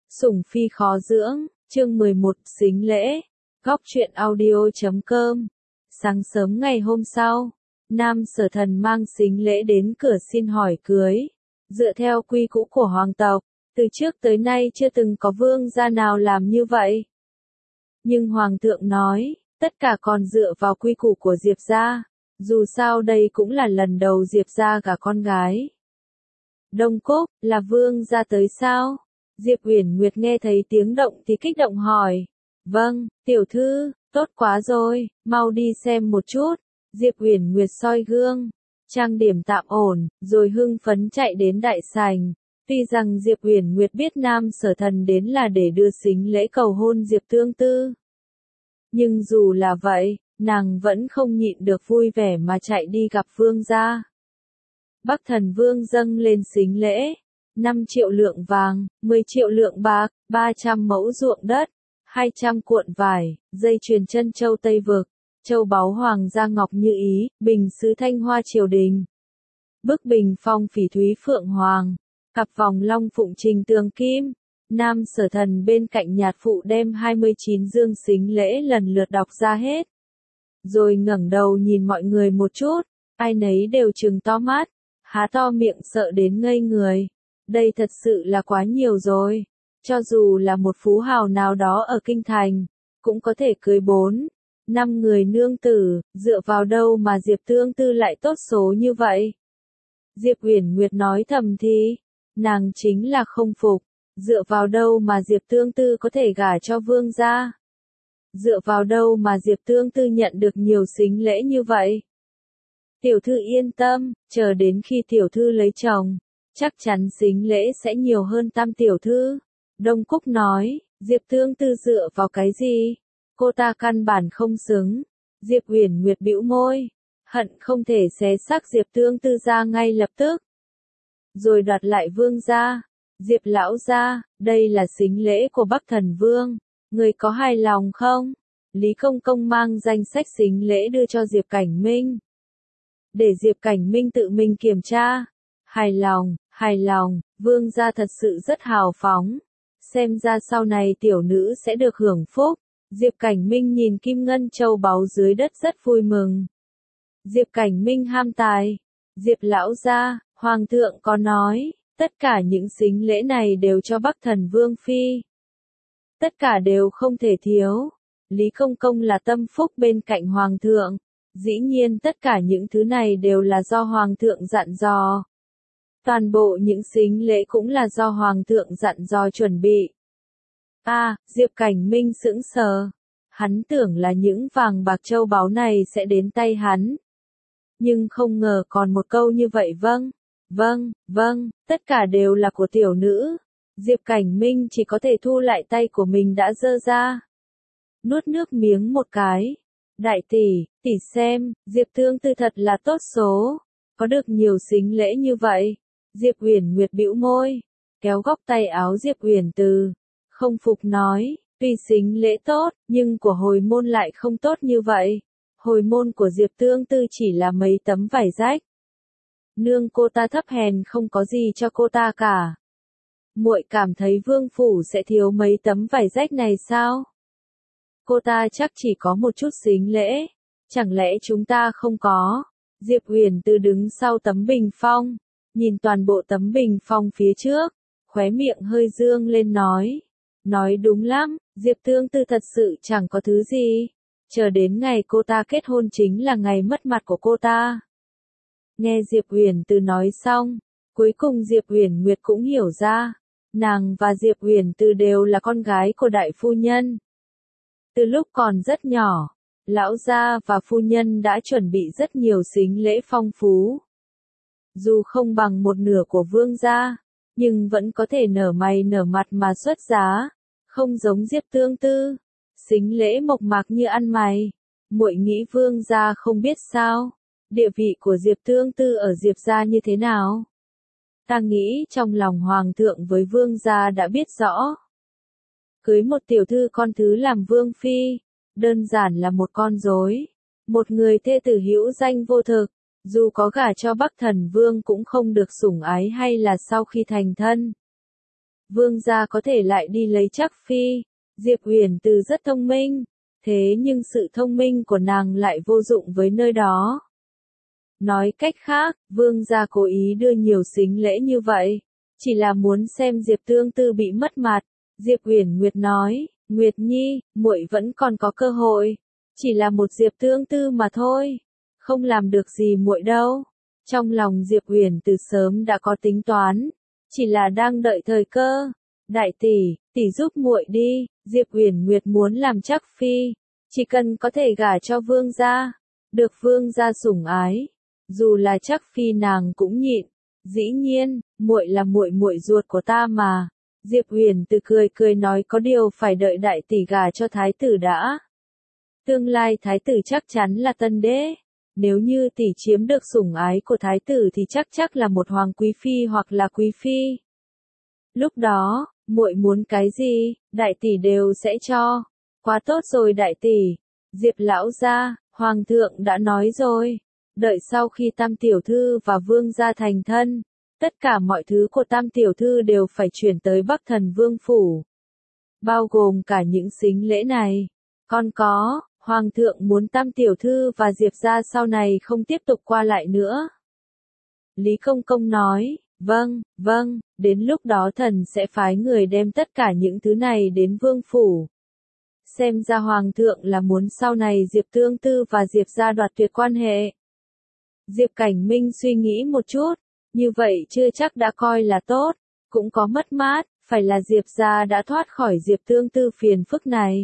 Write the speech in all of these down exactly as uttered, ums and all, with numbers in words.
Sủng phi khó dưỡng, chương mười một, sính lễ. Góc truyện audio chấm com. Sáng sớm ngày hôm sau, Nam Sở Thần mang sính lễ đến cửa xin hỏi cưới. Dựa theo quy cũ của hoàng tộc, từ trước tới nay chưa từng có vương gia nào làm như vậy. Nhưng hoàng thượng nói, tất cả còn dựa vào quy củ của Diệp gia. Dù sao đây cũng là lần đầu Diệp gia gả con gái. Đông Cúc, là vương gia tới sao? Diệp Uyển Nguyệt nghe thấy tiếng động thì kích động hỏi. Vâng, tiểu thư, tốt quá rồi, mau đi xem một chút. Diệp Uyển Nguyệt soi gương, trang điểm tạm ổn, rồi hưng phấn chạy đến đại sảnh. Tuy rằng Diệp Uyển Nguyệt biết Nam Sở Thần đến là để đưa sính lễ cầu hôn Diệp Tương Tư. Nhưng dù là vậy, nàng vẫn không nhịn được vui vẻ mà chạy đi gặp vương gia. Bắc Thần Vương dâng lên sính lễ. năm triệu lượng vàng, mười triệu lượng bạc, ba trăm mẫu ruộng đất, hai trăm cuộn vải, dây chuyền chân châu Tây Vực, châu báu hoàng gia ngọc như ý, bình sứ thanh hoa triều đình. Bức bình phong phỉ thúy phượng hoàng, cặp vòng long phụng trình tường kim. Nam Sở Thần bên cạnh nhạc phụ đem hai mươi chín dương sính lễ lần lượt đọc ra hết. Rồi ngẩng đầu nhìn mọi người một chút, ai nấy đều trừng to mắt, há to miệng sợ đến ngây người. Đây thật sự là quá nhiều rồi. Cho dù là một phú hào nào đó ở kinh thành, cũng có thể cưới bốn, năm người nương tử, dựa vào đâu mà Diệp Tương Tư lại tốt số như vậy? Diệp Uyển Nguyệt nói thầm thì, nàng chính là không phục, dựa vào đâu mà Diệp Tương Tư có thể gả cho vương gia? Dựa vào đâu mà Diệp Tương Tư nhận được nhiều sính lễ như vậy? Tiểu thư yên tâm, chờ đến khi tiểu thư lấy chồng, chắc chắn sính lễ sẽ nhiều hơn tam tiểu thư. Đông Cúc nói, Diệp Tương Tư dựa vào cái gì? Cô ta căn bản không xứng. Diệp Uyển Nguyệt bĩu môi, hận không thể xé xác Diệp Tương Tư ra ngay lập tức. Rồi đoạt lại vương gia. Diệp lão gia, đây là sính lễ của Bắc Thần Vương, người có hài lòng không? Lý Công Công mang danh sách sính lễ đưa cho Diệp Cảnh Minh. Để Diệp Cảnh Minh tự mình kiểm tra. Hài lòng, hài lòng, vương gia thật sự rất hào phóng. Xem ra sau này tiểu nữ sẽ được hưởng phúc. Diệp Cảnh Minh nhìn kim ngân châu báu dưới đất rất vui mừng. Diệp Cảnh Minh ham tài. Diệp lão gia, hoàng thượng có nói, tất cả những sính lễ này đều cho Bắc Thần Vương phi. Tất cả đều không thể thiếu. Lý Công Công là tâm phúc bên cạnh hoàng thượng. Dĩ nhiên tất cả những thứ này đều là do hoàng thượng dặn dò. Toàn bộ những sính lễ cũng là do hoàng thượng dặn dò chuẩn bị. A, à, Diệp Cảnh Minh sững sờ. Hắn tưởng là những vàng bạc châu báu này sẽ đến tay hắn. Nhưng không ngờ còn một câu như vậy. Vâng, vâng, vâng, tất cả đều là của tiểu nữ. Diệp Cảnh Minh chỉ có thể thu lại tay của mình đã giơ ra. Nuốt nước miếng một cái. Đại tỷ, tỷ xem, Diệp Tương Tư thật là tốt số. Có được nhiều sính lễ như vậy. Diệp Uyển Nguyệt bĩu môi, kéo góc tay áo Diệp Uyển Từ, không phục nói, tuy sính lễ tốt, nhưng của hồi môn lại không tốt như vậy. Hồi môn của Diệp Tương Tư chỉ là mấy tấm vải rách. Nương cô ta thấp hèn không có gì cho cô ta cả. Muội cảm thấy vương phủ sẽ thiếu mấy tấm vải rách này sao? Cô ta chắc chỉ có một chút sính lễ, chẳng lẽ chúng ta không có? Diệp Uyển Từ đứng sau tấm bình phong, nhìn toàn bộ tấm bình phong phía trước, khóe miệng hơi dương lên nói. Nói đúng lắm, Diệp Tương Tư thật sự chẳng có thứ gì. Chờ đến ngày cô ta kết hôn chính là ngày mất mặt của cô ta. Nghe Diệp Uyển Từ nói xong, cuối cùng Diệp Uyển Nguyệt cũng hiểu ra. Nàng và Diệp Uyển Từ đều là con gái của đại phu nhân. Từ lúc còn rất nhỏ, lão gia và phu nhân đã chuẩn bị rất nhiều sính lễ phong phú. Dù không bằng một nửa của vương gia, nhưng vẫn có thể nở mày nở mặt mà xuất giá, không giống Diệp Tương Tư, sính lễ mộc mạc như ăn mày. Muội nghĩ vương gia không biết sao? Địa vị của Diệp Tương Tư ở Diệp gia như thế nào? Ta nghĩ trong lòng hoàng thượng với vương gia đã biết rõ. Cưới một tiểu thư con thứ làm vương phi, đơn giản là một con rối, một người thê tử hữu danh vô thực. Dù có gả cho Bắc Thần Vương cũng không được sủng ái hay là sau khi thành thân. Vương gia có thể lại đi lấy Trác Phi. Diệp Uyển Từ rất thông minh, thế nhưng sự thông minh của nàng lại vô dụng với nơi đó. Nói cách khác, vương gia cố ý đưa nhiều sính lễ như vậy, chỉ là muốn xem Diệp Tương Tư bị mất mặt. Diệp Uyển Nguyệt nói, Nguyệt Nhi, muội vẫn còn có cơ hội, chỉ là một Diệp Tương Tư mà thôi, không làm được gì muội đâu. Trong lòng Diệp Uyển Từ sớm đã có tính toán, chỉ là đang đợi thời cơ. Đại tỷ, tỷ giúp muội đi, Diệp Uyển Nguyệt muốn làm Trác Phi, chỉ cần có thể gả cho vương gia, được vương gia sủng ái, dù là Trác Phi nàng cũng nhịn. Dĩ nhiên, muội là muội muội ruột của ta mà. Diệp Uyển Từ cười cười nói, có điều phải đợi đại tỷ gả cho thái tử đã. Tương lai thái tử chắc chắn là tân đế, nếu như tỷ chiếm được sủng ái của thái tử thì chắc chắc là một hoàng quý phi hoặc là quý phi. Lúc đó, muội muốn cái gì, đại tỷ đều sẽ cho. Quá tốt rồi đại tỷ. Diệp lão gia, hoàng thượng đã nói rồi, đợi sau khi Tam tiểu thư và vương gia thành thân, tất cả mọi thứ của Tam tiểu thư đều phải chuyển tới Bắc Thần Vương phủ, bao gồm cả những sính lễ này. Còn có, hoàng thượng muốn Tam tiểu thư và Diệp gia sau này không tiếp tục qua lại nữa. Lý Công Công nói, vâng, vâng, đến lúc đó thần sẽ phái người đem tất cả những thứ này đến vương phủ. Xem ra hoàng thượng là muốn sau này Diệp Tương Tư và Diệp gia đoạt tuyệt quan hệ. Diệp Cảnh Minh suy nghĩ một chút, như vậy chưa chắc đã coi là tốt, cũng có mất mát, phải là Diệp gia đã thoát khỏi Diệp Tương Tư phiền phức này.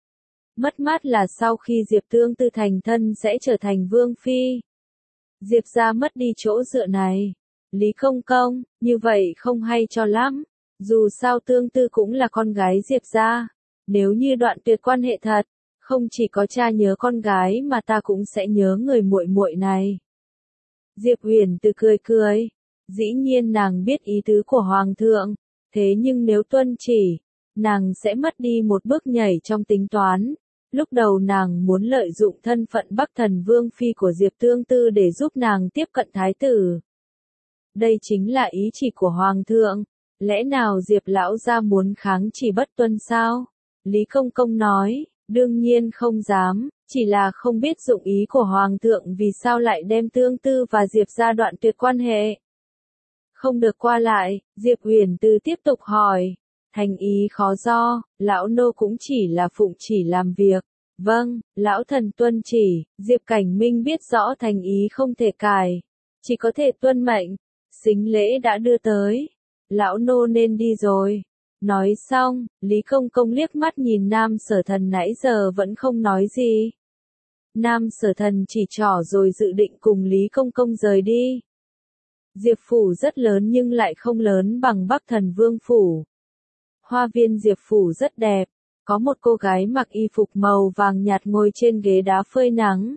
Mất mát là sau khi Diệp Tương Tư thành thân sẽ trở thành vương phi. Diệp gia mất đi chỗ dựa này. Lý Công Công, như vậy không hay cho lắm, dù sao Tương Tư cũng là con gái Diệp gia, nếu như đoạn tuyệt quan hệ thật, không chỉ có cha nhớ con gái mà ta cũng sẽ nhớ người muội muội này. Diệp Uyển Từ cười cười, dĩ nhiên nàng biết ý tứ của hoàng thượng, thế nhưng nếu tuân chỉ, nàng sẽ mất đi một bước nhảy trong tính toán. Lúc đầu nàng muốn lợi dụng thân phận Bắc Thần Vương phi của Diệp Tương Tư để giúp nàng tiếp cận thái tử. Đây chính là ý chỉ của hoàng thượng, lẽ nào Diệp lão gia muốn kháng chỉ bất tuân sao? Lý Công Công nói, đương nhiên không dám, chỉ là không biết dụng ý của hoàng thượng vì sao lại đem Tương Tư và Diệp gia đoạn tuyệt quan hệ. Không được qua lại, Diệp Uyển Từ tiếp tục hỏi, thành ý khó do, lão nô cũng chỉ là phụng chỉ làm việc. Vâng, lão thần tuân chỉ. Diệp Cảnh Minh biết rõ thành ý không thể cài, chỉ có thể tuân mệnh. Sính lễ đã đưa tới, lão nô nên đi rồi. Nói xong, Lý Công Công liếc mắt nhìn Nam Sở Thần nãy giờ vẫn không nói gì. Nam Sở Thần chỉ trỏ rồi dự định cùng Lý Công Công rời đi. Diệp phủ rất lớn nhưng lại không lớn bằng Bắc Thần Vương phủ. Hoa viên Diệp phủ rất đẹp, có một cô gái mặc y phục màu vàng nhạt ngồi trên ghế đá phơi nắng.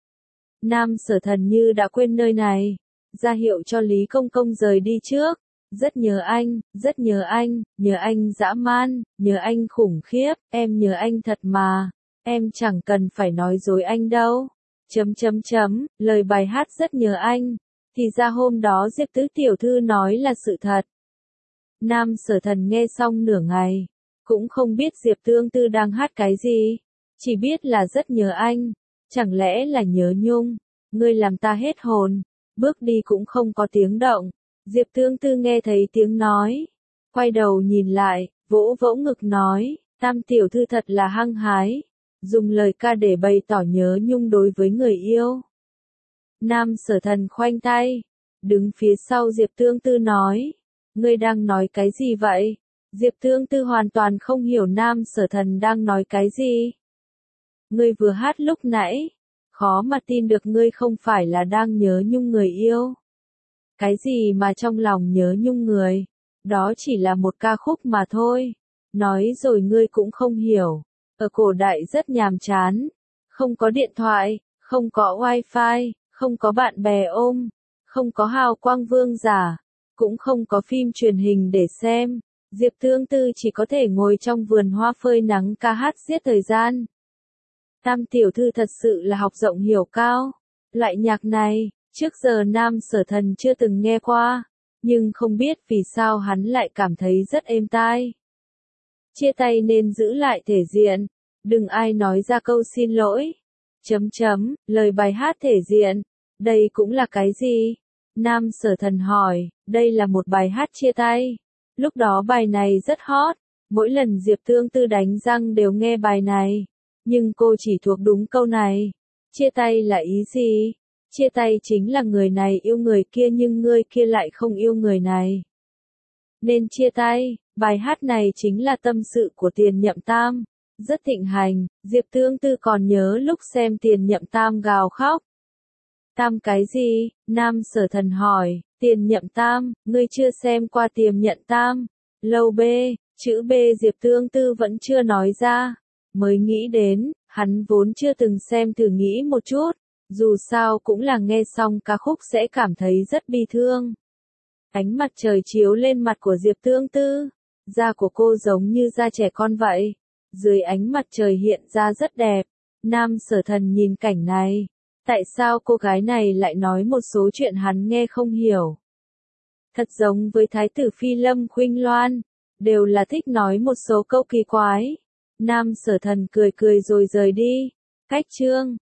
Nam Sở Thần như đã quên nơi này, ra hiệu cho Lý Công Công rời đi trước. Rất nhớ anh, rất nhớ anh, nhớ anh dã man, nhớ anh khủng khiếp, em nhớ anh thật mà, em chẳng cần phải nói dối anh đâu. Chấm chấm chấm, lời bài hát rất nhớ anh, thì ra hôm đó Diệp Tứ tiểu thư nói là sự thật. Nam Sở Thần nghe xong nửa ngày, cũng không biết Diệp Tương Tư đang hát cái gì, chỉ biết là rất nhớ anh, chẳng lẽ là nhớ nhung, ngươi làm ta hết hồn, bước đi cũng không có tiếng động. Diệp Tương Tư nghe thấy tiếng nói, quay đầu nhìn lại, vỗ vỗ ngực nói, Tam tiểu thư thật là hăng hái, dùng lời ca để bày tỏ nhớ nhung đối với người yêu. Nam Sở Thần khoanh tay, đứng phía sau Diệp Tương Tư nói, ngươi đang nói cái gì vậy? Diệp Tương Tư hoàn toàn không hiểu Nam Sở Thần đang nói cái gì. Ngươi vừa hát lúc nãy, khó mà tin được ngươi không phải là đang nhớ nhung người yêu. Cái gì mà trong lòng nhớ nhung người, đó chỉ là một ca khúc mà thôi. Nói rồi ngươi cũng không hiểu, ở cổ đại rất nhàm chán, không có điện thoại, không có wifi, không có bạn bè ôm, không có hào quang vương giả, cũng không có phim truyền hình để xem. Diệp Tương Tư chỉ có thể ngồi trong vườn hoa phơi nắng ca hát giết thời gian. Tam tiểu thư thật sự là học rộng hiểu cao. Loại nhạc này, trước giờ Nam Sở Thần chưa từng nghe qua, nhưng không biết vì sao hắn lại cảm thấy rất êm tai. Chia tay nên giữ lại thể diện, đừng ai nói ra câu xin lỗi. Chấm chấm, lời bài hát thể diện, đây cũng là cái gì? Nam Sở Thần hỏi, đây là một bài hát chia tay. Lúc đó bài này rất hot, mỗi lần Diệp Tương Tư đánh răng đều nghe bài này. Nhưng cô chỉ thuộc đúng câu này. Chia tay là ý gì? Chia tay chính là người này yêu người kia nhưng người kia lại không yêu người này. Nên chia tay, bài hát này chính là tâm sự của Tiền Nhậm Tam. Rất thịnh hành, Diệp Tương Tư còn nhớ lúc xem Tiền Nhậm Tam gào khóc. Tam cái gì? Nam Sở Thần hỏi, Tiền Nhậm Tam, ngươi chưa xem qua Tiền Nhậm Tam. Lâu B, chữ B Diệp Tương Tư vẫn chưa nói ra. Mới nghĩ đến, hắn vốn chưa từng xem thử nghĩ một chút. Dù sao cũng là nghe xong ca khúc sẽ cảm thấy rất bi thương. Ánh mặt trời chiếu lên mặt của Diệp Tương Tư. Da của cô giống như da trẻ con vậy. Dưới ánh mặt trời hiện ra rất đẹp. Nam Sở Thần nhìn cảnh này. Tại sao cô gái này lại nói một số chuyện hắn nghe không hiểu? Thật giống với Thái tử Phi Lâm Khuynh Loan. Đều là thích nói một số câu kỳ quái. Nam Sở Thần cười cười rồi rời đi. Cách chương